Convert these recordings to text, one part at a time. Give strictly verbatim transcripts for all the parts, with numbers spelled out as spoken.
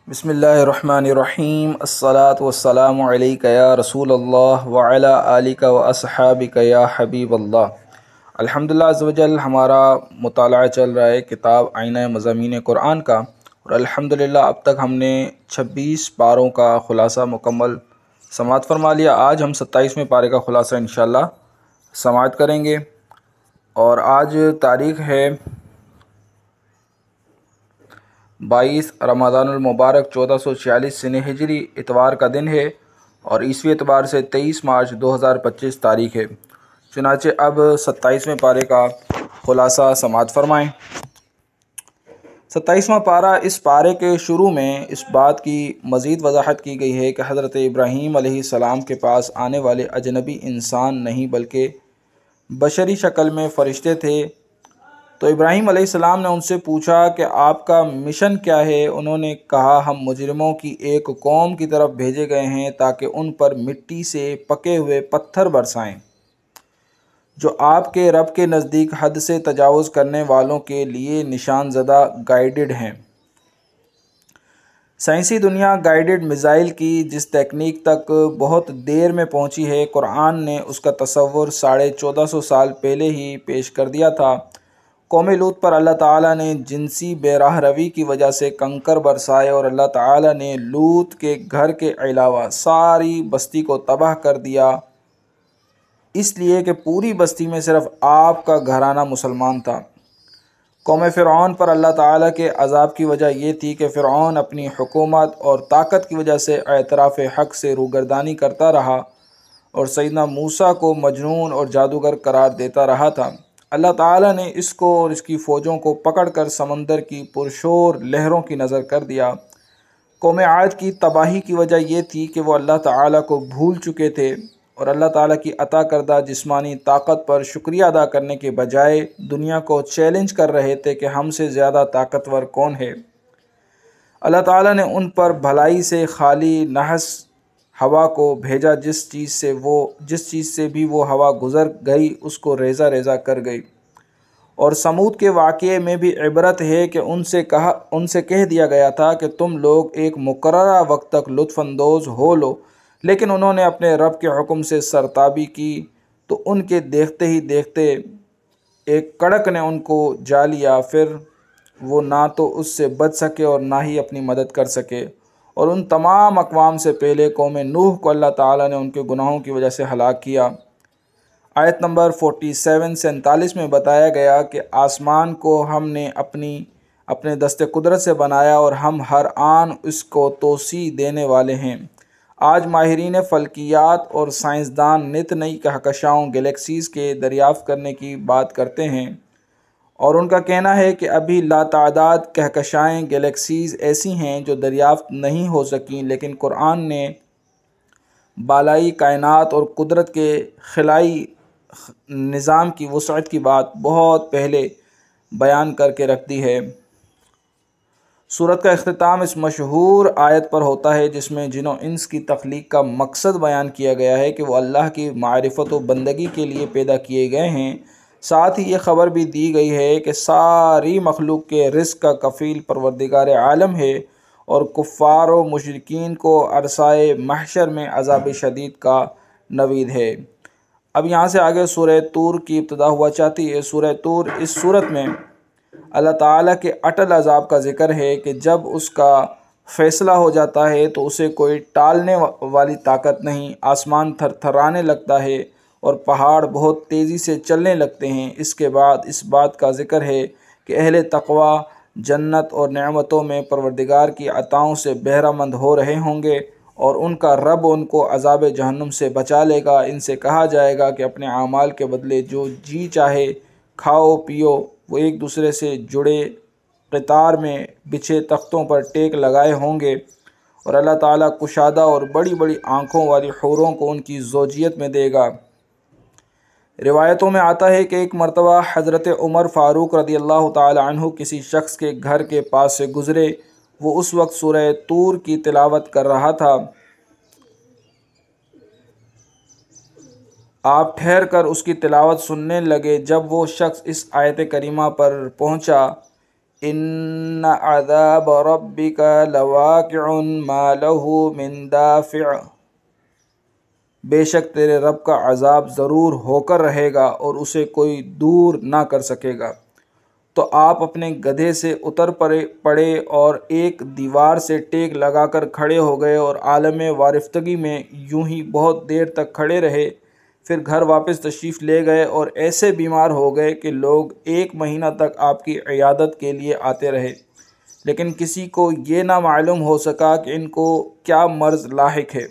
بسم اللہ الرحمن الرحیم الصلاۃ والسلام علیک یا رسول اللہ وعلی آلک و اصحابک یا حبیب اللہ۔ الحمدللہ عز وجل ہمارا مطالعہ چل رہا ہے کتاب آئینہ مضامین قرآن کا، اور الحمدللہ اب تک ہم نے چھبیس پاروں کا خلاصہ مکمل سماعت فرما لیا۔ آج ہم ستائیسویں پارے کا خلاصہ انشاءاللہ سماعت کریں گے، اور آج تاریخ ہے بائیس رمضان المبارک چودہ سو چھیالیس سن ہجری، اتوار کا دن ہے، اور عیسوی اعتبار سے تیئیس مارچ دو ہزار پچیس تاریخ ہے۔ چنانچہ اب ستائیسویں پارے کا خلاصہ سماعت فرمائیں۔ ستائیسواں پارہ، اس پارے کے شروع میں اس بات کی مزید وضاحت کی گئی ہے کہ حضرت ابراہیم علیہ السلام کے پاس آنے والے اجنبی انسان نہیں بلکہ بشری شکل میں فرشتے تھے۔ تو ابراہیم علیہ السلام نے ان سے پوچھا کہ آپ کا مشن کیا ہے؟ انہوں نے کہا، ہم مجرموں کی ایک قوم کی طرف بھیجے گئے ہیں تاکہ ان پر مٹی سے پکے ہوئے پتھر برسائیں جو آپ کے رب کے نزدیک حد سے تجاوز کرنے والوں کے لیے نشان زدہ گائیڈڈ ہیں۔ سائنسی دنیا گائیڈڈ میزائل کی جس تکنیک تک بہت دیر میں پہنچی ہے، قرآن نے اس کا تصور ساڑھے چودہ سو سال پہلے ہی پیش کر دیا تھا۔ قوم لوط پر اللہ تعالیٰ نے جنسی بے راہ روی کی وجہ سے کنکر برسائے، اور اللہ تعالیٰ نے لوط کے گھر کے علاوہ ساری بستی کو تباہ کر دیا، اس لیے کہ پوری بستی میں صرف آپ کا گھرانہ مسلمان تھا۔ قوم فرعون پر اللہ تعالیٰ کے عذاب کی وجہ یہ تھی کہ فرعون اپنی حکومت اور طاقت کی وجہ سے اعتراف حق سے روگردانی کرتا رہا اور سیدنا موسیٰ کو مجنون اور جادوگر قرار دیتا رہا تھا۔ اللہ تعالیٰ نے اس کو اور اس کی فوجوں کو پکڑ کر سمندر کی پرشور لہروں کی نظر کر دیا۔ قوم عاد کی تباہی کی وجہ یہ تھی کہ وہ اللہ تعالیٰ کو بھول چکے تھے اور اللہ تعالیٰ کی عطا کردہ جسمانی طاقت پر شکریہ ادا کرنے کے بجائے دنیا کو چیلنج کر رہے تھے کہ ہم سے زیادہ طاقتور کون ہے۔ اللہ تعالیٰ نے ان پر بھلائی سے خالی نحس ہوا کو بھیجا، جس چیز سے وہ جس چیز سے بھی وہ ہوا گزر گئی اس کو ریزہ ریزہ کر گئی۔ اور سمود کے واقعے میں بھی عبرت ہے کہ ان سے کہا ان سے کہہ دیا گیا تھا کہ تم لوگ ایک مقررہ وقت تک لطف اندوز ہو لو، لیکن انہوں نے اپنے رب کے حکم سے سرتابی کی تو ان کے دیکھتے ہی دیکھتے ایک کڑک نے ان کو جا لیا، پھر وہ نہ تو اس سے بچ سکے اور نہ ہی اپنی مدد کر سکے۔ اور ان تمام اقوام سے پہلے قوم نوح کو اللہ تعالیٰ نے ان کے گناہوں کی وجہ سے ہلاک کیا۔ آیت نمبر سینتالیس سینتالیس میں بتایا گیا کہ آسمان کو ہم نے اپنی اپنے دست قدرت سے بنایا اور ہم ہر آن اس کو توسیع دینے والے ہیں۔ آج ماہرین فلکیات اور سائنسدان نت نئی کہکشاؤں گلیکسیز کے دریافت کرنے کی بات کرتے ہیں، اور ان کا کہنا ہے کہ ابھی لاتعداد کہکشائیں گلیکسیز ایسی ہیں جو دریافت نہیں ہو سکیں، لیکن قرآن نے بالائی کائنات اور قدرت کے خلائی نظام کی وسعت کی بات بہت پہلے بیان کر کے رکھ دی ہے۔ سورت کا اختتام اس مشہور آیت پر ہوتا ہے جس میں جن و انس کی تخلیق کا مقصد بیان کیا گیا ہے کہ وہ اللہ کی معرفت و بندگی کے لیے پیدا کیے گئے ہیں۔ ساتھ ہی یہ خبر بھی دی گئی ہے کہ ساری مخلوق کے رزق کا کفیل پروردگار عالم ہے، اور کفار و مشرکین کو عرصۂ محشر میں عذاب شدید کا نوید ہے۔ اب یہاں سے آگے سورہ طور کی ابتدا ہوا چاہتی ہے۔ سورہ طور اس سورت میں اللہ تعالیٰ کے اٹل عذاب کا ذکر ہے کہ جب اس کا فیصلہ ہو جاتا ہے تو اسے کوئی ٹالنے والی طاقت نہیں، آسمان تھر تھرانے لگتا ہے اور پہاڑ بہت تیزی سے چلنے لگتے ہیں۔ اس کے بعد اس بات کا ذکر ہے کہ اہل تقوی جنت اور نعمتوں میں پروردگار کی عطاؤں سے بہرہ مند ہو رہے ہوں گے، اور ان کا رب ان کو عذاب جہنم سے بچا لے گا۔ ان سے کہا جائے گا کہ اپنے اعمال کے بدلے جو جی چاہے کھاؤ پیو۔ وہ ایک دوسرے سے جڑے قطار میں بچھے تختوں پر ٹیک لگائے ہوں گے، اور اللہ تعالیٰ کشادہ اور بڑی بڑی آنکھوں والی حوروں کو ان کی زوجیت میں دے گا۔ روایتوں میں آتا ہے کہ ایک مرتبہ حضرت عمر فاروق رضی اللہ تعالی عنہ کسی شخص کے گھر کے پاس سے گزرے۔ وہ اس وقت سورہ طور کی تلاوت کر رہا تھا۔ آپ ٹھہر کر اس کی تلاوت سننے لگے۔ جب وہ شخص اس آیت کریمہ پر پہنچا ان عذاب ربک لواقع ما له من دافع، بے شک تیرے رب کا عذاب ضرور ہو کر رہے گا اور اسے کوئی دور نہ کر سکے گا۔ تو آپ اپنے گدھے سے اتر پڑے پڑے اور ایک دیوار سے ٹیک لگا کر کھڑے ہو گئے اور عالم وارفتگی میں یوں ہی بہت دیر تک کھڑے رہے۔ پھر گھر واپس تشریف لے گئے اور ایسے بیمار ہو گئے کہ لوگ ایک مہینہ تک آپ کی عیادت کے لیے آتے رہے، لیکن کسی کو یہ نہ معلوم ہو سکا کہ ان کو کیا مرض لاحق ہے۔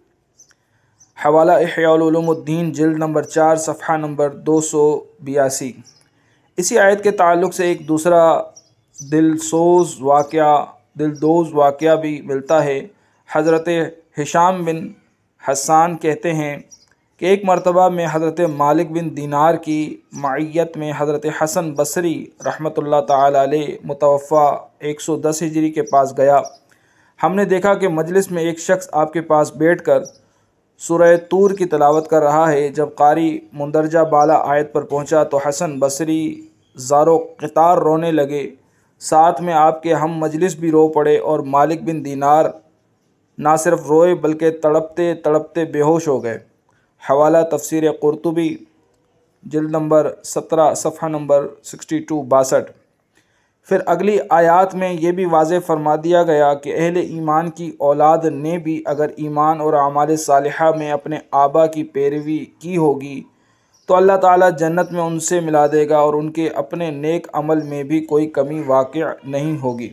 حوالہ احیاء العلوم الدین جلد نمبر چار صفحہ نمبر دو سو بیاسی۔ اسی آیت کے تعلق سے ایک دوسرا دل سوز واقعہ دلدوز واقعہ بھی ملتا ہے۔ حضرت ہشام بن حسان کہتے ہیں کہ ایک مرتبہ میں حضرت مالک بن دینار کی معیت میں حضرت حسن بصری رحمۃ اللہ تعالی علیہ متوفہ ایک سو دس ہجری کے پاس گیا۔ ہم نے دیکھا کہ مجلس میں ایک شخص آپ کے پاس بیٹھ کر سورہ طور کی تلاوت کر رہا ہے۔ جب قاری مندرجہ بالا آیت پر پہنچا تو حسن بصری زارو قطار رونے لگے، ساتھ میں آپ کے ہم مجلس بھی رو پڑے، اور مالک بن دینار نہ صرف روئے بلکہ تڑپتے تڑپتے بے ہوش ہو گئے۔ حوالہ تفسیر قرطبی جلد نمبر سترہ صفحہ نمبر سکسٹی ٹو باسٹھ۔ پھر اگلی آیات میں یہ بھی واضح فرما دیا گیا کہ اہل ایمان کی اولاد نے بھی اگر ایمان اور اعمال صالحہ میں اپنے آبا کی پیروی کی ہوگی تو اللہ تعالیٰ جنت میں ان سے ملا دے گا اور ان کے اپنے نیک عمل میں بھی کوئی کمی واقع نہیں ہوگی۔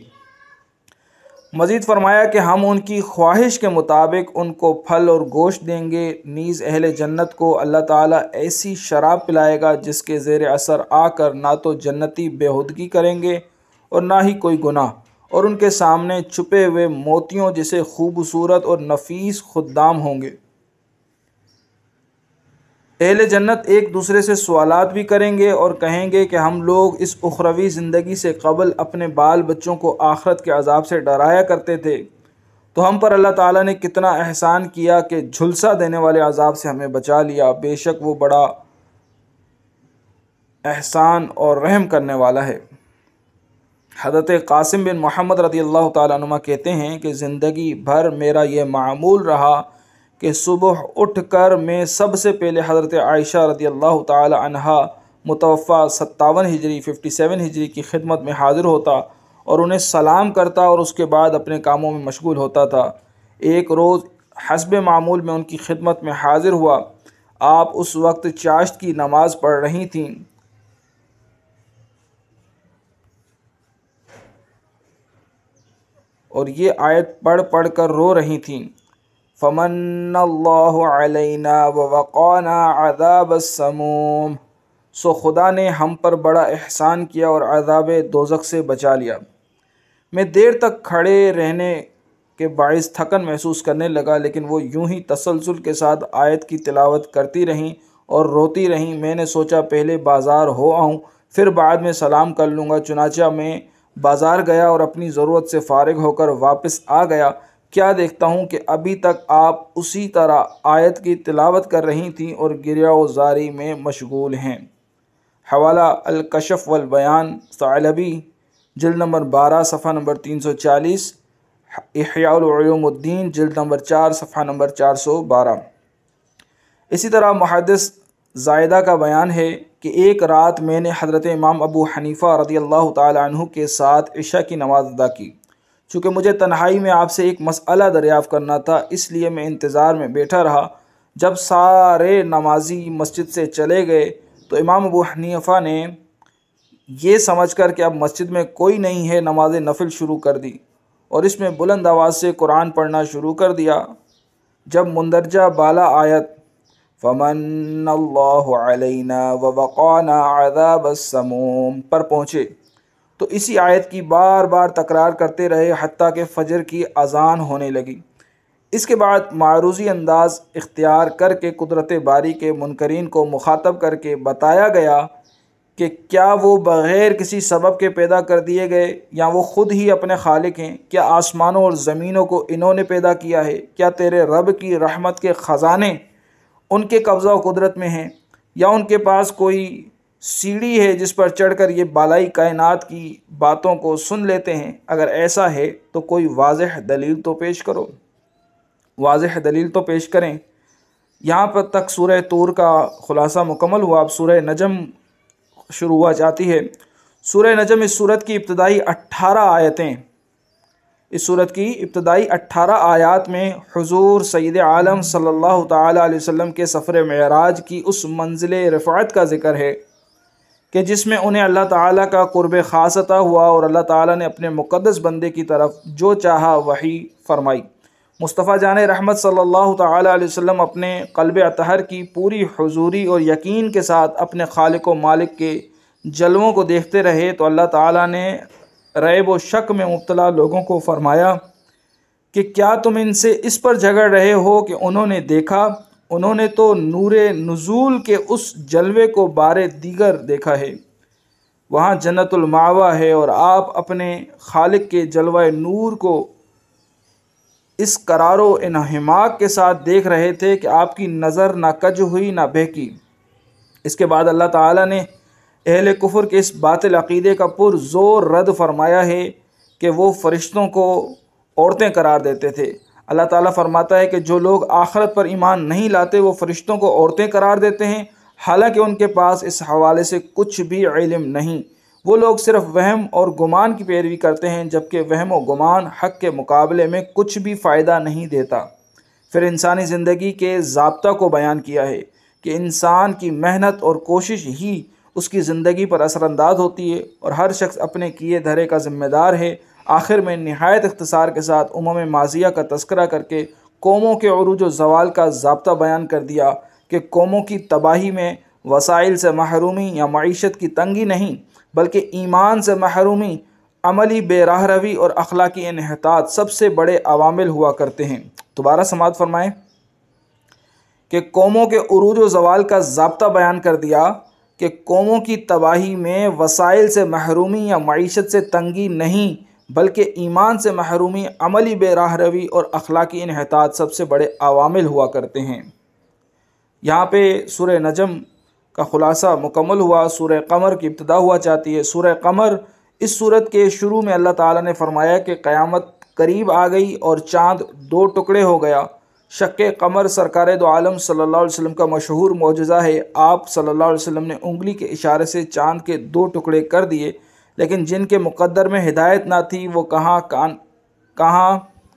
مزید فرمایا کہ ہم ان کی خواہش کے مطابق ان کو پھل اور گوشت دیں گے، نیز اہل جنت کو اللہ تعالیٰ ایسی شراب پلائے گا جس کے زیر اثر آ کر نہ تو جنتی بےہودگی کریں گے اور نہ ہی کوئی گناہ، اور ان کے سامنے چھپے ہوئے موتیوں جیسے خوبصورت اور نفیس خدام ہوں گے۔ اہل جنت ایک دوسرے سے سوالات بھی کریں گے اور کہیں گے کہ ہم لوگ اس اخروی زندگی سے قبل اپنے بال بچوں کو آخرت کے عذاب سے ڈرایا کرتے تھے، تو ہم پر اللہ تعالیٰ نے کتنا احسان کیا کہ جھلسا دینے والے عذاب سے ہمیں بچا لیا، بے شک وہ بڑا احسان اور رحم کرنے والا ہے۔ حضرت قاسم بن محمد رضی اللہ تعالیٰ عنہ کہتے ہیں کہ زندگی بھر میرا یہ معمول رہا کہ صبح اٹھ کر میں سب سے پہلے حضرت عائشہ رضی اللہ تعالی عنہا متوفہ ستاون ہجری ففٹی سیون ہجری کی خدمت میں حاضر ہوتا اور انہیں سلام کرتا اور اس کے بعد اپنے کاموں میں مشغول ہوتا تھا۔ ایک روز حسب معمول میں ان کی خدمت میں حاضر ہوا۔ آپ اس وقت چاشت کی نماز پڑھ رہی تھیں۔ اور یہ آیت پڑھ پڑھ کر رو رہی تھیں، فمن اللہ علینا ووقانا عذاب السموم، سو خدا نے ہم پر بڑا احسان کیا اور عذاب دوزخ سے بچا لیا۔ میں دیر تک کھڑے رہنے کے باعث تھکن محسوس کرنے لگا، لیکن وہ یوں ہی تسلسل کے ساتھ آیت کی تلاوت کرتی رہیں اور روتی رہیں۔ میں نے سوچا پہلے بازار ہو آؤں، پھر بعد میں سلام کر لوں گا۔ چنانچہ میں بازار گیا اور اپنی ضرورت سے فارغ ہو کر واپس آ گیا۔ کیا دیکھتا ہوں کہ ابھی تک آپ اسی طرح آیت کی تلاوت کر رہی تھیں اور گریہ و زاری میں مشغول ہیں۔ حوالہ الکشف والبیان ثعلبی جلد نمبر بارہ صفحہ نمبر تین سو چالیس، احیاء العلوم الدین جلد نمبر چار صفحہ نمبر چار سو بارہ۔ اسی طرح محدث زائدہ کا بیان ہے کہ ایک رات میں نے حضرت امام ابو حنیفہ رضی اللہ تعالی عنہ کے ساتھ عشاء کی نماز ادا کی۔ چونکہ مجھے تنہائی میں آپ سے ایک مسئلہ دریافت کرنا تھا، اس لیے میں انتظار میں بیٹھا رہا۔ جب سارے نمازی مسجد سے چلے گئے تو امام ابو حنیفہ نے یہ سمجھ کر کہ اب مسجد میں کوئی نہیں ہے نماز نفل شروع کر دی اور اس میں بلند آواز سے قرآن پڑھنا شروع کر دیا۔ جب مندرجہ بالا آیت فمن اللہ علینا ووقانا عذاب السموم پر پہنچے تو اسی آیت کی بار بار تکرار کرتے رہے حتیٰ کہ فجر کی اذان ہونے لگی۔ اس کے بعد معروضی انداز اختیار کر کے قدرت باری کے منکرین کو مخاطب کر کے بتایا گیا کہ کیا وہ بغیر کسی سبب کے پیدا کر دیے گئے یا وہ خود ہی اپنے خالق ہیں؟ کیا آسمانوں اور زمینوں کو انہوں نے پیدا کیا ہے؟ کیا تیرے رب کی رحمت کے خزانے ان کے قبضہ و قدرت میں ہیں یا ان کے پاس کوئی سیڑھی ہے جس پر چڑھ کر یہ بالائی کائنات کی باتوں کو سن لیتے ہیں؟ اگر ایسا ہے تو کوئی واضح دلیل تو پیش کرو، واضح دلیل تو پیش کریں۔ یہاں پر تک سورہ طور کا خلاصہ مکمل ہوا۔ اب سورہ نجم شروع ہوا جاتی ہے۔ سورہ نجم اس صورت کی ابتدائی اٹھارہ آیتیں اس صورت کی ابتدائی اٹھارہ آیات میں حضور سید عالم صلی اللہ تعالی علیہ وسلم کے سفر معراج کی اس منزل رفعت کا ذکر ہے کہ جس میں انہیں اللہ تعالیٰ کا قرب خاص عطا ہوا اور اللہ تعالیٰ نے اپنے مقدس بندے کی طرف جو چاہا وحی فرمائی۔ مصطفیٰ جان رحمت صلی اللہ تعالی علیہ وسلم اپنے قلب اطہر کی پوری حضوری اور یقین کے ساتھ اپنے خالق و مالک کے جلووں کو دیکھتے رہے تو اللہ تعالیٰ نے ریب و شک میں مبتلا لوگوں کو فرمایا کہ کیا تم ان سے اس پر جھگڑ رہے ہو کہ انہوں نے دیکھا؟ انہوں نے تو نور نزول کے اس جلوے کو بار دیگر دیکھا ہے، وہاں جنت المأویٰ ہے، اور آپ اپنے خالق کے جلوہ نور کو اس قرار و انہماک کے ساتھ دیکھ رہے تھے کہ آپ کی نظر نہ کج ہوئی نہ بہکی۔ اس کے بعد اللہ تعالیٰ نے اہل کفر کے اس باطل عقیدے کا پر زور رد فرمایا ہے کہ وہ فرشتوں کو عورتیں قرار دیتے تھے۔ اللہ تعالیٰ فرماتا ہے کہ جو لوگ آخرت پر ایمان نہیں لاتے وہ فرشتوں کو عورتیں قرار دیتے ہیں، حالانکہ ان کے پاس اس حوالے سے کچھ بھی علم نہیں۔ وہ لوگ صرف وہم اور گمان کی پیروی کرتے ہیں، جبکہ وہم و گمان حق کے مقابلے میں کچھ بھی فائدہ نہیں دیتا۔ پھر انسانی زندگی کے ضابطہ کو بیان کیا ہے کہ انسان کی محنت اور کوشش ہی اس کی زندگی پر اثر انداز ہوتی ہے اور ہر شخص اپنے کیے دھرے کا ذمہ دار ہے۔ آخر میں نہایت اختصار کے ساتھ امم ماضیہ کا تذکرہ کر کے قوموں کے عروج و زوال کا ضابطہ بیان کر دیا کہ قوموں کی تباہی میں وسائل سے محرومی یا معیشت کی تنگی نہیں، بلکہ ایمان سے محرومی، عملی بے راہ روی اور اخلاقی انحطاط سب سے بڑے عوامل ہوا کرتے ہیں۔ دوبارہ سماعت فرمائیں کہ قوموں کے عروج و زوال کا ضابطہ بیان کر دیا کہ قوموں کی تباہی میں وسائل سے محرومی یا معیشت سے تنگی نہیں، بلکہ ایمان سے محرومی، عملی بے راہ روی اور اخلاقی انحطاط سب سے بڑے عوامل ہوا کرتے ہیں۔ یہاں پہ سورہ نجم کا خلاصہ مکمل ہوا۔ سورہ قمر کی ابتدا ہوا چاہتی ہے۔ سورہ قمر اس سورت کے شروع میں اللہ تعالیٰ نے فرمایا کہ قیامت قریب آ گئی اور چاند دو ٹکڑے ہو گیا۔ شق قمر سرکار دو عالم صلی اللہ علیہ وسلم کا مشہور معجزہ ہے۔ آپ صلی اللہ علیہ وسلم نے انگلی کے اشارے سے چاند کے دو ٹکڑے کر دیے، لیکن جن کے مقدر میں ہدایت نہ تھی وہ کہاں کان کہاں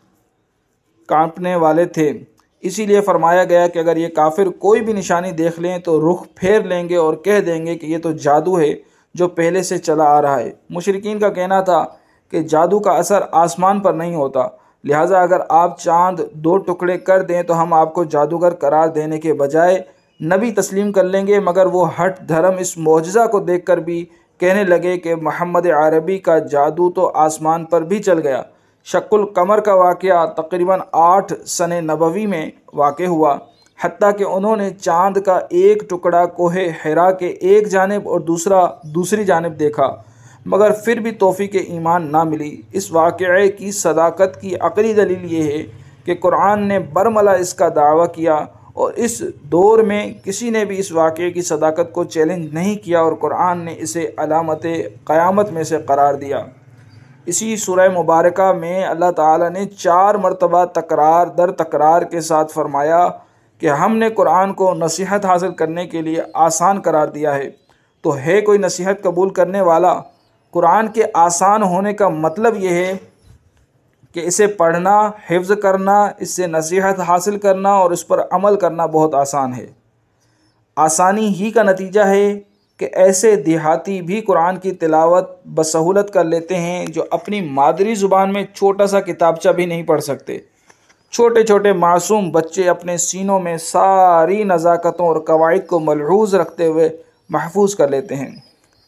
کانپنے والے تھے۔ اسی لیے فرمایا گیا کہ اگر یہ کافر کوئی بھی نشانی دیکھ لیں تو رخ پھیر لیں گے اور کہہ دیں گے کہ یہ تو جادو ہے جو پہلے سے چلا آ رہا ہے۔ مشرکین کا کہنا تھا کہ جادو کا اثر آسمان پر نہیں ہوتا، لہٰذا اگر آپ چاند دو ٹکڑے کر دیں تو ہم آپ کو جادوگر قرار دینے کے بجائے نبی تسلیم کر لیں گے۔ مگر وہ ہٹ دھرم اس معجزہ کو دیکھ کر بھی کہنے لگے کہ محمد عربی کا جادو تو آسمان پر بھی چل گیا۔ شق القمر کا واقعہ تقریباً آٹھ سن نبوی میں واقع ہوا، حتیٰ کہ انہوں نے چاند کا ایک ٹکڑا کوہ حرا کے ایک جانب اور دوسرا دوسری جانب دیکھا، مگر پھر بھی توفیق ایمان نہ ملی۔ اس واقعے کی صداقت کی عقلی دلیل یہ ہے کہ قرآن نے برملا اس کا دعویٰ کیا اور اس دور میں کسی نے بھی اس واقعے کی صداقت کو چیلنج نہیں کیا اور قرآن نے اسے علامت قیامت میں سے قرار دیا۔ اسی سورہ مبارکہ میں اللہ تعالیٰ نے چار مرتبہ تکرار در تکرار کے ساتھ فرمایا کہ ہم نے قرآن کو نصیحت حاصل کرنے کے لیے آسان قرار دیا ہے۔ تو ہے کوئی نصیحت قبول کرنے والا؟ قرآن کے آسان ہونے کا مطلب یہ ہے کہ اسے پڑھنا، حفظ کرنا، اس سے نصیحت حاصل کرنا اور اس پر عمل کرنا بہت آسان ہے۔ آسانی ہی کا نتیجہ ہے کہ ایسے دیہاتی بھی قرآن کی تلاوت بسہولت کر لیتے ہیں جو اپنی مادری زبان میں چھوٹا سا کتابچہ بھی نہیں پڑھ سکتے۔ چھوٹے چھوٹے معصوم بچے اپنے سینوں میں ساری نزاکتوں اور قواعد کو ملحوظ رکھتے ہوئے محفوظ کر لیتے ہیں۔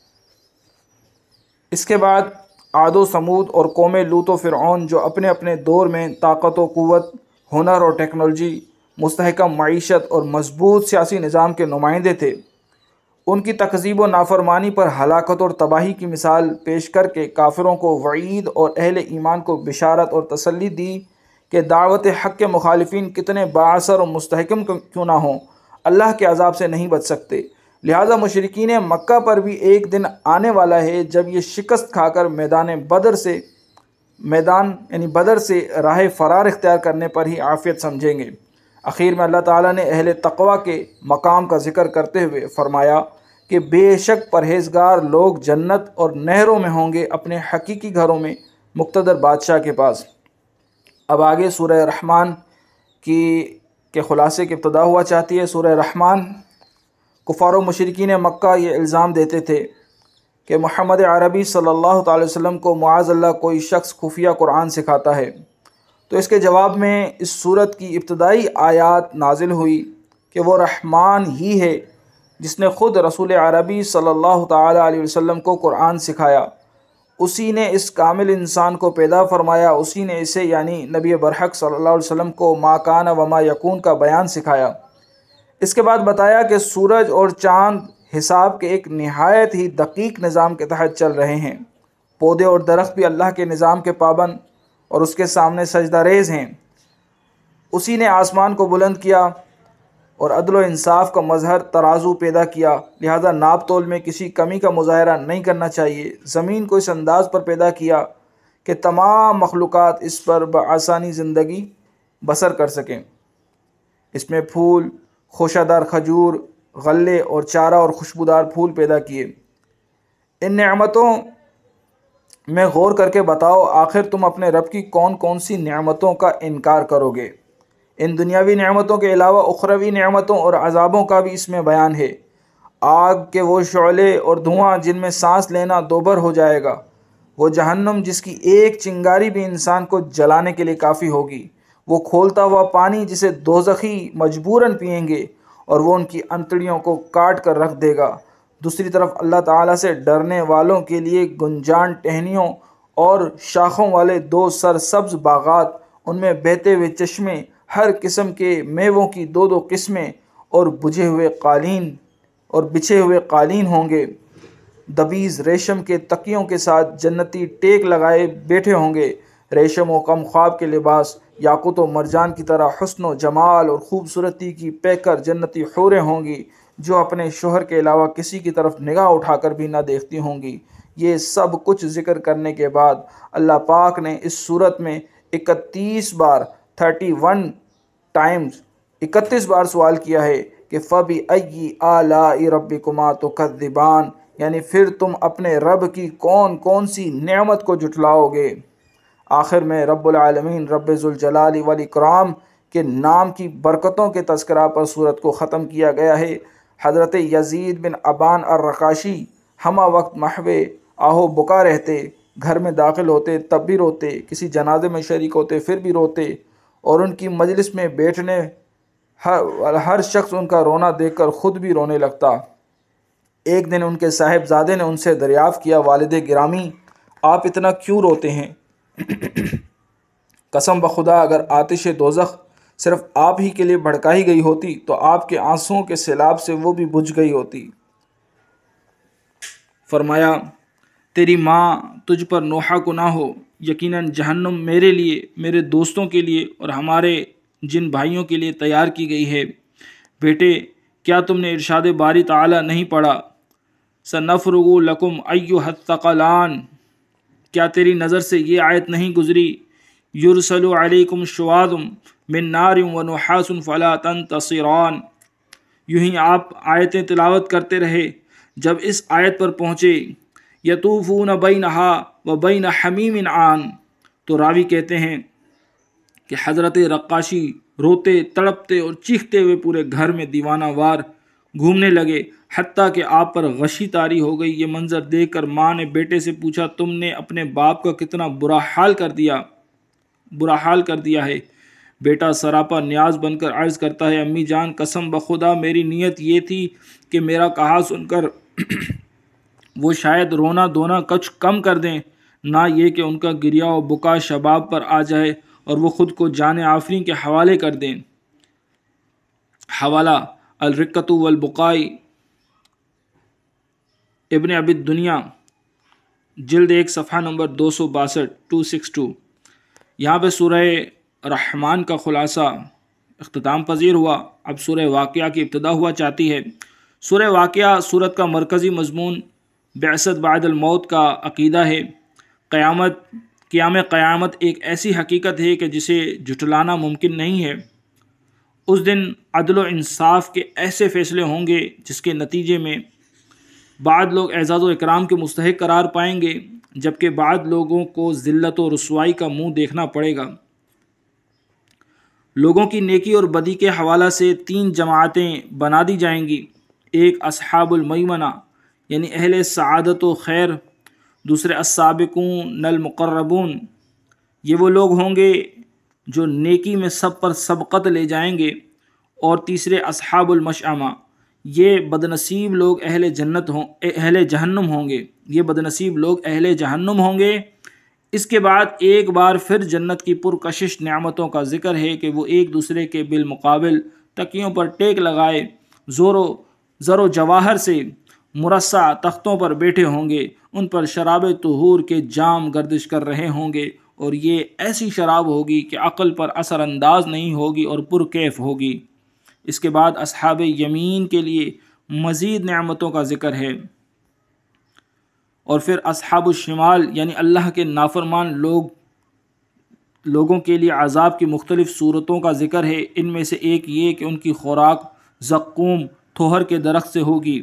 اس کے بعد عاد و ثمود اور قوم لوط و فرعون جو اپنے اپنے دور میں طاقت و قوت، ہنر اور ٹیکنالوجی، مستحکم معیشت اور مضبوط سیاسی نظام کے نمائندے تھے، ان کی تکذیب و نافرمانی پر ہلاکت اور تباہی کی مثال پیش کر کے کافروں کو وعید اور اہل ایمان کو بشارت اور تسلی دی کہ دعوت حق کے مخالفین کتنے بااثر اور مستحکم کیوں نہ ہوں، اللہ کے عذاب سے نہیں بچ سکتے۔ لہذا مشرکین مکہ پر بھی ایک دن آنے والا ہے جب یہ شکست کھا کر میدان بدر سے میدان یعنی بدر سے راہ فرار اختیار کرنے پر ہی عافیت سمجھیں گے۔ اخیر میں اللہ تعالیٰ نے اہل تقوی کے مقام کا ذکر کرتے ہوئے فرمایا کہ بے شک پرہیزگار لوگ جنت اور نہروں میں ہوں گے، اپنے حقیقی گھروں میں مقتدر بادشاہ کے پاس۔ اب آگے سورہ رحمان کی کے خلاصے کی ابتدا ہوا چاہتی ہے۔ سورہ رحمان کفار و مشرکین مکہ یہ الزام دیتے تھے کہ محمد عربی صلی اللہ تعالی وسلم کو معاذ اللہ کوئی شخص خفیہ قرآن سکھاتا ہے، تو اس کے جواب میں اس صورت کی ابتدائی آیات نازل ہوئی کہ وہ رحمان ہی ہے جس نے خود رسول عربی صلی اللہ تعالی علیہ وسلم کو قرآن سکھایا، اسی نے اس کامل انسان کو پیدا فرمایا، اسی نے اسے یعنی نبی برحق صلی اللہ علیہ وسلم کو ما کان و ما یکون کا بیان سکھایا۔ اس کے بعد بتایا کہ سورج اور چاند حساب کے ایک نہایت ہی دقیق نظام کے تحت چل رہے ہیں، پودے اور درخت بھی اللہ کے نظام کے پابند اور اس کے سامنے سجدہ ریز ہیں، اسی نے آسمان کو بلند کیا اور عدل و انصاف کا مظہر ترازو پیدا کیا، لہذا ناپ تول میں کسی کمی کا مظاہرہ نہیں کرنا چاہیے۔ زمین کو اس انداز پر پیدا کیا کہ تمام مخلوقات اس پر بآسانی زندگی بسر کر سکیں۔ اس میں پھول، خوشادار کھجور، غلے اور چارہ اور خوشبودار پھول پیدا کیے۔ ان نعمتوں میں غور کر کے بتاؤ آخر تم اپنے رب کی کون کون سی نعمتوں کا انکار کرو گے؟ ان دنیاوی نعمتوں کے علاوہ اخروی نعمتوں اور عذابوں کا بھی اس میں بیان ہے۔ آگ کے وہ شعلے اور دھواں جن میں سانس لینا دوبر ہو جائے گا، وہ جہنم جس کی ایک چنگاری بھی انسان کو جلانے کے لیے کافی ہوگی، وہ کھولتا ہوا پانی جسے دوزخی مجبوراً پئیں گے اور وہ ان کی انتڑیوں کو کاٹ کر رکھ دے گا۔ دوسری طرف اللہ تعالیٰ سے ڈرنے والوں کے لیے گنجان ٹہنیوں اور شاخوں والے دو سرسبز باغات، ان میں بہتے ہوئے چشمے، ہر قسم کے میووں کی دو دو قسمیں اور بجھے ہوئے قالین اور بچھے ہوئے قالین ہوں گے۔ دبیز ریشم کے تکیوں کے ساتھ جنتی ٹیک لگائے بیٹھے ہوں گے۔ ریشم و کم خواب کے لباس، یاقوت و مرجان کی طرح حسن و جمال اور خوبصورتی کی پیکر جنتی حوریں ہوں گی جو اپنے شوہر کے علاوہ کسی کی طرف نگاہ اٹھا کر بھی نہ دیکھتی ہوں گی۔ یہ سب کچھ ذکر کرنے کے بعد اللہ پاک نے اس صورت میں اکتیس بار تھرٹی ون ٹائمز اکتیس بار سوال کیا ہے کہ فَبِأَيِّ آلَاءِ رَبِّكُمَا تُكَذِّبَانِ، یعنی پھر تم اپنے رب کی کون کون سی نعمت کو جھٹلاؤ گے۔ آخر میں رب العالمین رب ذوالجلال والاکرام کے نام کی برکتوں کے تذکرہ پر صورت کو ختم کیا گیا ہے۔ حضرت یزید بن ابان الرقاشی ہمہ وقت محو آہو بکا رہتے، گھر میں داخل ہوتے تب بھی روتے، کسی جنازے میں شریک ہوتے پھر بھی روتے، اور ان کی مجلس میں بیٹھنے ہر ہر شخص ان کا رونا دیکھ کر خود بھی رونے لگتا۔ ایک دن ان کے صاحبزادے نے ان سے دریافت کیا، والد گرامی آپ اتنا کیوں روتے ہیں؟ قسم بخدا اگر آتش دوزخ صرف آپ ہی کے لیے بھڑکائی گئی ہوتی تو آپ کے آنسوؤں کے سیلاب سے وہ بھی بجھ گئی ہوتی۔ فرمایا تیری ماں تجھ پر نوحہ کو نہ ہو، یقیناً جہنم میرے لیے، میرے دوستوں کے لیے اور ہمارے جن بھائیوں کے لیے تیار کی گئی ہے۔ بیٹے کیا تم نے ارشاد باری تعالی نہیں پڑھا؟ سَنَفْرُغُ لَكُمْ أَيُّهَ الثَّقَلَانِ، کیا تیری نظر سے یہ آیت نہیں گزری؟ يُرْسَلُ عَلَيْكُمْ شُوَاظٌ مِّن نَّارٍ وَنُحَاسٌ فَلَا تَنتَصِرَانِ۔ یوں ہی آپ آیتیں تلاوت کرتے رہے، جب اس آیت پر پہنچے یطوفون بینہا و بین حمیم آن، تو راوی کہتے ہیں کہ حضرت رقاشی روتے تڑپتے اور چیختے ہوئے پورے گھر میں دیوانہ وار گھومنے لگے، حتیٰ کہ آپ پر غشی طاری ہو گئی۔ یہ منظر دیکھ کر ماں نے بیٹے سے پوچھا تم نے اپنے باپ کا کتنا برا حال کر دیا برا حال کر دیا ہے؟ بیٹا سراپا نیاز بن کر عرض کرتا ہے امی جان قسم بخدا میری نیت یہ تھی کہ میرا کہا سن کر وہ شاید رونا دھونا کچھ کم کر دیں، نہ یہ کہ ان کا گریہ و بکا شباب پر آ جائے اور وہ خود کو جان آفرین کے حوالے کر دیں۔ حوالہ الرقۃ والبقائی ابن ابی الدنیا جلد ایک صفحہ نمبر دو سو باسٹھ ٹو سکس ٹو۔ یہاں پہ سورہ رحمان کا خلاصہ اختتام پذیر ہوا۔ اب سورہ واقعہ کی ابتدا ہوا چاہتی ہے۔ سورہ واقعہ سورت کا مرکزی مضمون بعثت بعد الموت کا عقیدہ ہے۔ قیامت قیام قیامت ایک ایسی حقیقت ہے کہ جسے جھٹلانا ممکن نہیں ہے۔ اس دن عدل و انصاف کے ایسے فیصلے ہوں گے جس کے نتیجے میں بعض لوگ اعزاز و اکرام کے مستحق قرار پائیں گے، جبکہ بعض لوگوں کو ذلت و رسوائی کا منہ دیکھنا پڑے گا۔ لوگوں کی نیکی اور بدی کے حوالہ سے تین جماعتیں بنا دی جائیں گی۔ ایک اصحاب المیمنہ یعنی اہل سعادت و خیر، دوسرے السابقون المقربون، یہ وہ لوگ ہوں گے جو نیکی میں سب پر سبقت لے جائیں گے، اور تیسرے اصحاب المشأمہ، یہ بدنصیب لوگ اہل جنت ہوں اہل جہنم ہوں گے یہ بدنصیب لوگ اہل جہنم ہوں گے۔ اس کے بعد ایک بار پھر جنت کی پرکشش نعمتوں کا ذکر ہے کہ وہ ایک دوسرے کے بالمقابل تکیوں پر ٹیک لگائے زور و زر و جواہر سے مرصع تختوں پر بیٹھے ہوں گے، ان پر شراب طہور کے جام گردش کر رہے ہوں گے، اور یہ ایسی شراب ہوگی کہ عقل پر اثر انداز نہیں ہوگی اور پرکیف ہوگی۔ اس کے بعد اصحاب یمین کے لیے مزید نعمتوں کا ذکر ہے، اور پھر اصحاب الشمال یعنی اللہ کے نافرمان لوگ لوگوں کے لیے عذاب کی مختلف صورتوں کا ذکر ہے۔ ان میں سے ایک یہ کہ ان کی خوراک زقوم تھوہر کے درخت سے ہوگی۔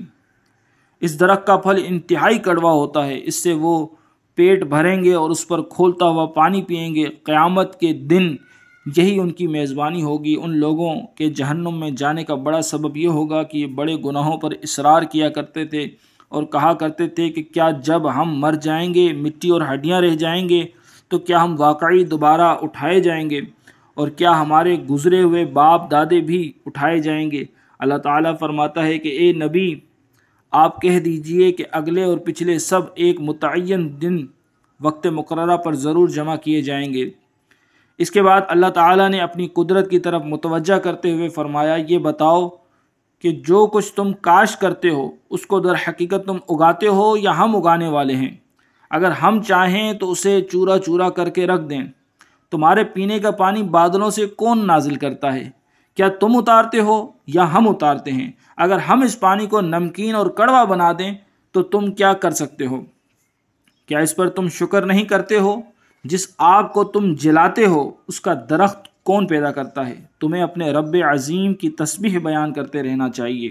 اس درخت کا پھل انتہائی کڑوا ہوتا ہے، اس سے وہ پیٹ بھریں گے اور اس پر کھولتا ہوا پانی پئیں گے۔ قیامت کے دن یہی ان کی میزبانی ہوگی۔ ان لوگوں کے جہنم میں جانے کا بڑا سبب یہ ہوگا کہ یہ بڑے گناہوں پر اصرار کیا کرتے تھے اور کہا کرتے تھے کہ کیا جب ہم مر جائیں گے، مٹی اور ہڈیاں رہ جائیں گے، تو کیا ہم واقعی دوبارہ اٹھائے جائیں گے، اور کیا ہمارے گزرے ہوئے باپ دادے بھی اٹھائے جائیں گے؟ اللہ تعالیٰ فرماتا ہے کہ اے نبی، آپ کہہ دیجئے کہ اگلے اور پچھلے سب ایک متعین دن وقت مقررہ پر ضرور جمع کیے جائیں گے۔ اس کے بعد اللہ تعالیٰ نے اپنی قدرت کی طرف متوجہ کرتے ہوئے فرمایا، یہ بتاؤ کہ جو کچھ تم کاشت کرتے ہو اس کو در حقیقت تم اگاتے ہو یا ہم اگانے والے ہیں؟ اگر ہم چاہیں تو اسے چورا چورا کر کے رکھ دیں۔ تمہارے پینے کا پانی بادلوں سے کون نازل کرتا ہے؟ کیا تم اتارتے ہو یا ہم اتارتے ہیں؟ اگر ہم اس پانی کو نمکین اور کڑوا بنا دیں تو تم کیا کر سکتے ہو؟ کیا اس پر تم شکر نہیں کرتے ہو؟ جس آگ کو تم جلاتے ہو اس کا درخت کون پیدا کرتا ہے؟ تمہیں اپنے رب عظیم کی تسبیح بیان کرتے رہنا چاہیے۔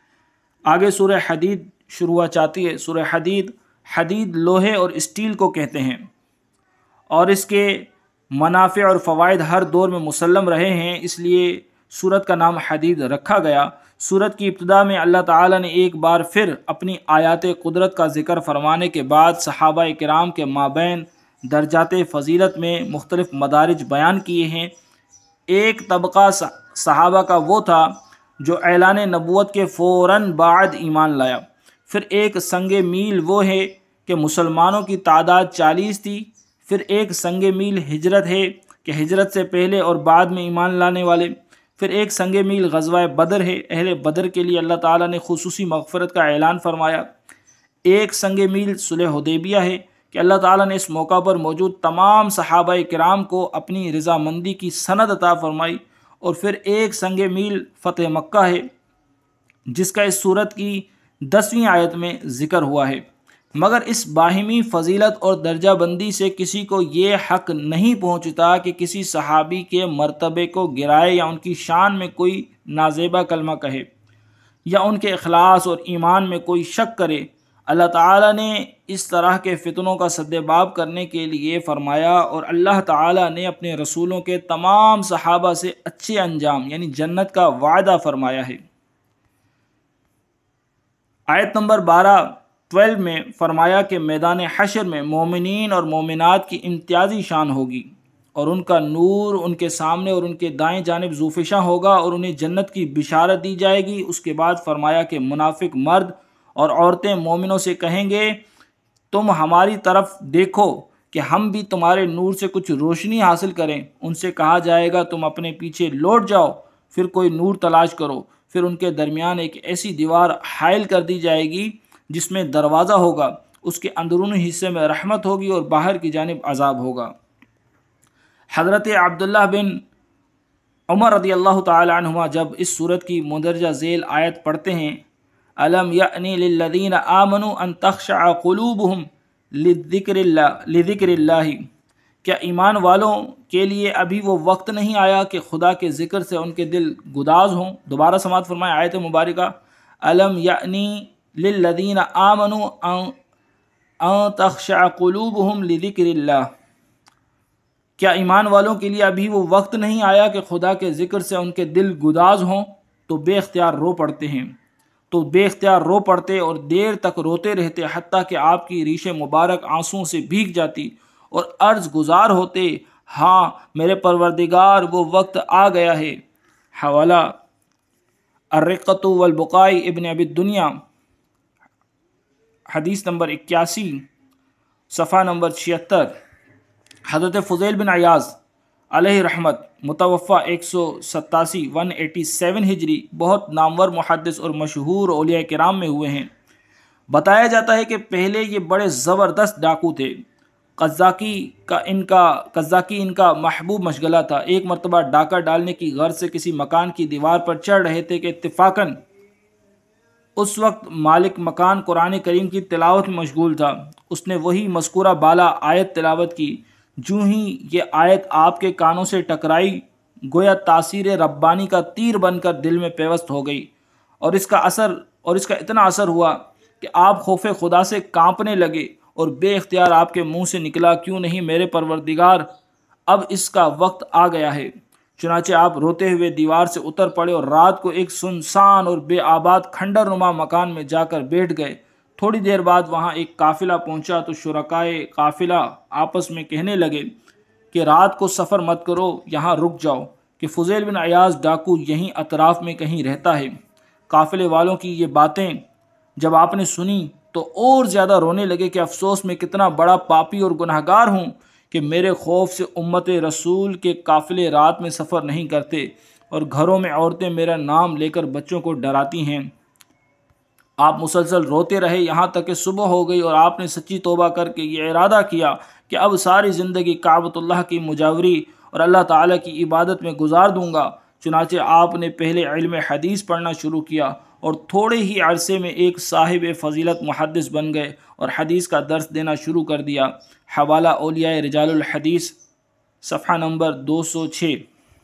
آگے سورہ حدید شروع چاہتی ہے۔ سورہ حدید حدید لوہے اور اسٹیل کو کہتے ہیں، اور اس کے منافع اور فوائد ہر دور میں مسلم رہے ہیں، اس لیے سورت کا نام حدید رکھا گیا۔ سورت کی ابتدا میں اللہ تعالیٰ نے ایک بار پھر اپنی آیات قدرت کا ذکر فرمانے کے بعد صحابہ کرام کے مابین درجات فضیلت میں مختلف مدارج بیان کیے ہیں۔ ایک طبقہ صحابہ کا وہ تھا جو اعلان نبوت کے فوراً بعد ایمان لایا۔ پھر ایک سنگ میل وہ ہے کہ مسلمانوں کی تعداد چالیس تھی۔ پھر ایک سنگ میل ہجرت ہے کہ ہجرت سے پہلے اور بعد میں ایمان لانے والے۔ پھر ایک سنگ میل غزوہ بدر ہے، اہل بدر کے لیے اللہ تعالیٰ نے خصوصی مغفرت کا اعلان فرمایا۔ ایک سنگ میل صلح حدیبیہ ہے کہ اللہ تعالیٰ نے اس موقع پر موجود تمام صحابہ کرام کو اپنی رضامندی کی سند عطا فرمائی۔ اور پھر ایک سنگ میل فتح مکہ ہے جس کا اس سورت کی دسویں آیت میں ذکر ہوا ہے۔ مگر اس باہمی فضیلت اور درجہ بندی سے کسی کو یہ حق نہیں پہنچتا کہ کسی صحابی کے مرتبے کو گرائے یا ان کی شان میں کوئی نازیبہ کلمہ کہے یا ان کے اخلاص اور ایمان میں کوئی شک کرے۔ اللہ تعالیٰ نے اس طرح کے فتنوں کا سدباب کرنے کے لیے فرمایا، اور اللہ تعالیٰ نے اپنے رسولوں کے تمام صحابہ سے اچھے انجام یعنی جنت کا وعدہ فرمایا ہے۔ آیت نمبر بارہ بارہ میں فرمایا کہ میدان حشر میں مومنین اور مومنات کی امتیازی شان ہوگی، اور ان کا نور ان کے سامنے اور ان کے دائیں جانب ذوفشاں ہوگا، اور انہیں جنت کی بشارت دی جائے گی۔ اس کے بعد فرمایا کہ منافق مرد اور عورتیں مومنوں سے کہیں گے، تم ہماری طرف دیکھو کہ ہم بھی تمہارے نور سے کچھ روشنی حاصل کریں۔ ان سے کہا جائے گا تم اپنے پیچھے لوٹ جاؤ، پھر کوئی نور تلاش کرو۔ پھر ان کے درمیان ایک ایسی دیوار حائل کر دی جائے گی جس میں دروازہ ہوگا، اس کے اندرونی حصے میں رحمت ہوگی اور باہر کی جانب عذاب ہوگا۔ حضرت عبداللہ بن عمر رضی اللہ تعالی عنہما جب اس صورت کی مندرجہ ذیل آیت پڑھتے ہیں، الم یعنی للذین آمنوا ان تخشع قلوبہم لذکر اللہ لذکر اللہ، کیا ایمان والوں کے لیے ابھی وہ وقت نہیں آیا کہ خدا کے ذکر سے ان کے دل گداز ہوں؟ دوبارہ سماعت فرمائیں آیت مبارکہ، الم یعنی للذین آمنوا ان ان تخشع قلوبہم لذکر اللہ، کیا ایمان والوں کے لیے ابھی وہ وقت نہیں آیا کہ خدا کے ذکر سے ان کے دل گداز ہوں؟ تو بے اختیار رو پڑتے ہیں تو بے اختیار رو پڑتے اور دیر تک روتے رہتے، حتیٰ کہ آپ کی ریش مبارک آنسوؤں سے بھیگ جاتی اور عرض گزار ہوتے، ہاں میرے پروردگار وہ وقت آ گیا ہے۔ حوالہ الرقۃ والبقاء ابن ابی الدنیا، حدیث نمبر اکیاسی، صفحہ نمبر چھہتر۔ حضرت فضیل بن عیاض علیہ رحمت، متوفہ ایک سو ستاسی ون ایٹی سیون ہجری، بہت نامور محدث اور مشہور اولیاء کرام میں ہوئے ہیں۔ بتایا جاتا ہے کہ پہلے یہ بڑے زبردست ڈاکو تھے۔ قزاقی کا ان کا قزاقی ان کا محبوب مشغلہ تھا۔ ایک مرتبہ ڈاکہ ڈالنے کی غرض سے کسی مکان کی دیوار پر چڑھ رہے تھے کہ اتفاقاً اس وقت مالک مکان قرآن کریم کی تلاوت میں مشغول تھا۔ اس نے وہی مذکورہ بالا آیت تلاوت کی۔ جوں ہی یہ آیت آپ کے کانوں سے ٹکرائی، گویا تاثیر ربانی کا تیر بن کر دل میں پیوست ہو گئی، اور اس کا اثر اور اس کا اتنا اثر ہوا کہ آپ خوف خدا سے کانپنے لگے، اور بے اختیار آپ کے منہ سے نکلا، کیوں نہیں میرے پروردگار، اب اس کا وقت آ گیا ہے۔ چنانچہ آپ روتے ہوئے دیوار سے اتر پڑے اور رات کو ایک سنسان اور بے آباد کھنڈر نما مکان میں جا کر بیٹھ گئے۔ تھوڑی دیر بعد وہاں ایک قافلہ پہنچا تو شرکائے قافلہ آپس میں کہنے لگے کہ رات کو سفر مت کرو، یہاں رک جاؤ، کہ فضیل بن عیاض ڈاکو یہیں اطراف میں کہیں رہتا ہے۔ قافلے والوں کی یہ باتیں جب آپ نے سنی تو اور زیادہ رونے لگے کہ افسوس میں کتنا بڑا پاپی اور گناہگار ہوں کہ میرے خوف سے امت رسول کے قافلے رات میں سفر نہیں کرتے، اور گھروں میں عورتیں میرا نام لے کر بچوں کو ڈراتی ہیں۔ آپ مسلسل روتے رہے یہاں تک کہ صبح ہو گئی، اور آپ نے سچی توبہ کر کے یہ ارادہ کیا کہ اب ساری زندگی کعبۃ اللہ کی مجاوری اور اللہ تعالیٰ کی عبادت میں گزار دوں گا۔ چنانچہ آپ نے پہلے علم حدیث پڑھنا شروع کیا، اور تھوڑے ہی عرصے میں ایک صاحب فضیلت محدث بن گئے اور حدیث کا درس دینا شروع کر دیا۔ حوالہ اولیاء رجال الحدیث، صفحہ نمبر دو سو چھ۔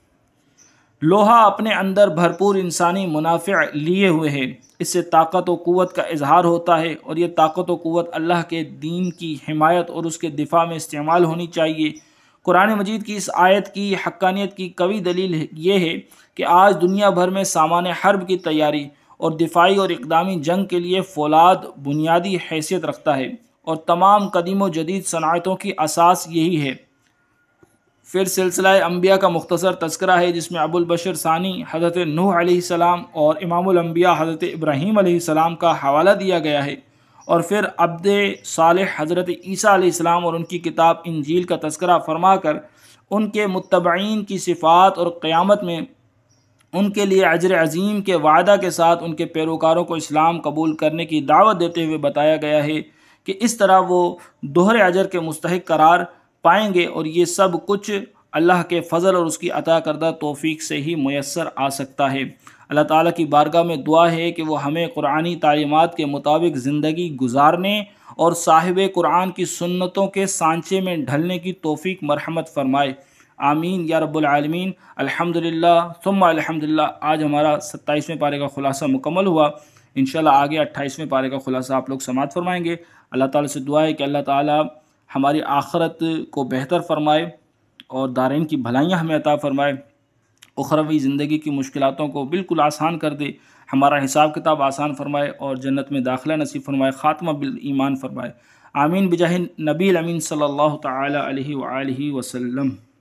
لوہا اپنے اندر بھرپور انسانی منافع لیے ہوئے ہے، اس سے طاقت و قوت کا اظہار ہوتا ہے، اور یہ طاقت و قوت اللہ کے دین کی حمایت اور اس کے دفاع میں استعمال ہونی چاہیے۔ قرآن مجید کی اس آیت کی حقانیت کی قوی دلیل یہ ہے کہ آج دنیا بھر میں سامان حرب کی تیاری اور دفاعی اور اقدامی جنگ کے لیے فولاد بنیادی حیثیت رکھتا ہے، اور تمام قدیم و جدید صنعتوں کی اساس یہی ہے۔ پھر سلسلہ انبیاء کا مختصر تذکرہ ہے، جس میں ابو البشر ثانی حضرت نوح علیہ السلام اور امام الانبیاء حضرت ابراہیم علیہ السلام کا حوالہ دیا گیا ہے، اور پھر عبد صالح حضرت عیسیٰ علیہ السلام اور ان کی کتاب انجیل کا تذکرہ فرما کر ان کے متبعین کی صفات اور قیامت میں ان کے لیے اجر عظیم کے وعدہ کے ساتھ ان کے پیروکاروں کو اسلام قبول کرنے کی دعوت دیتے ہوئے بتایا گیا ہے کہ اس طرح وہ دوہرے اجر کے مستحق قرار پائیں گے، اور یہ سب کچھ اللہ کے فضل اور اس کی عطا کردہ توفیق سے ہی میسر آ سکتا ہے۔ اللہ تعالیٰ کی بارگاہ میں دعا ہے کہ وہ ہمیں قرآنی تعلیمات کے مطابق زندگی گزارنے اور صاحب قرآن کی سنتوں کے سانچے میں ڈھلنے کی توفیق مرحمت فرمائے، آمین یا رب العالمین۔ الحمدللہ ثم الحمدللہ۔ آج ہمارا ستائیسویں پارے کا خلاصہ مکمل ہوا، انشاءاللہ آگے اٹھائیسویں پارے کا خلاصہ آپ لوگ سماعت فرمائیں گے۔ اللہ تعالیٰ سے دعا ہے کہ اللہ تعالیٰ ہماری آخرت کو بہتر فرمائے اور دارین کی بھلائیاں ہمیں عطا فرمائے، اخروی زندگی کی مشکلاتوں کو بالکل آسان کر دے، ہمارا حساب کتاب آسان فرمائے اور جنت میں داخلہ نصیب فرمائے، خاتمہ بالایمان فرمائے، آمین بجاہ نبی الامین صلی اللہ تعالی علیہ وآلہ وسلم۔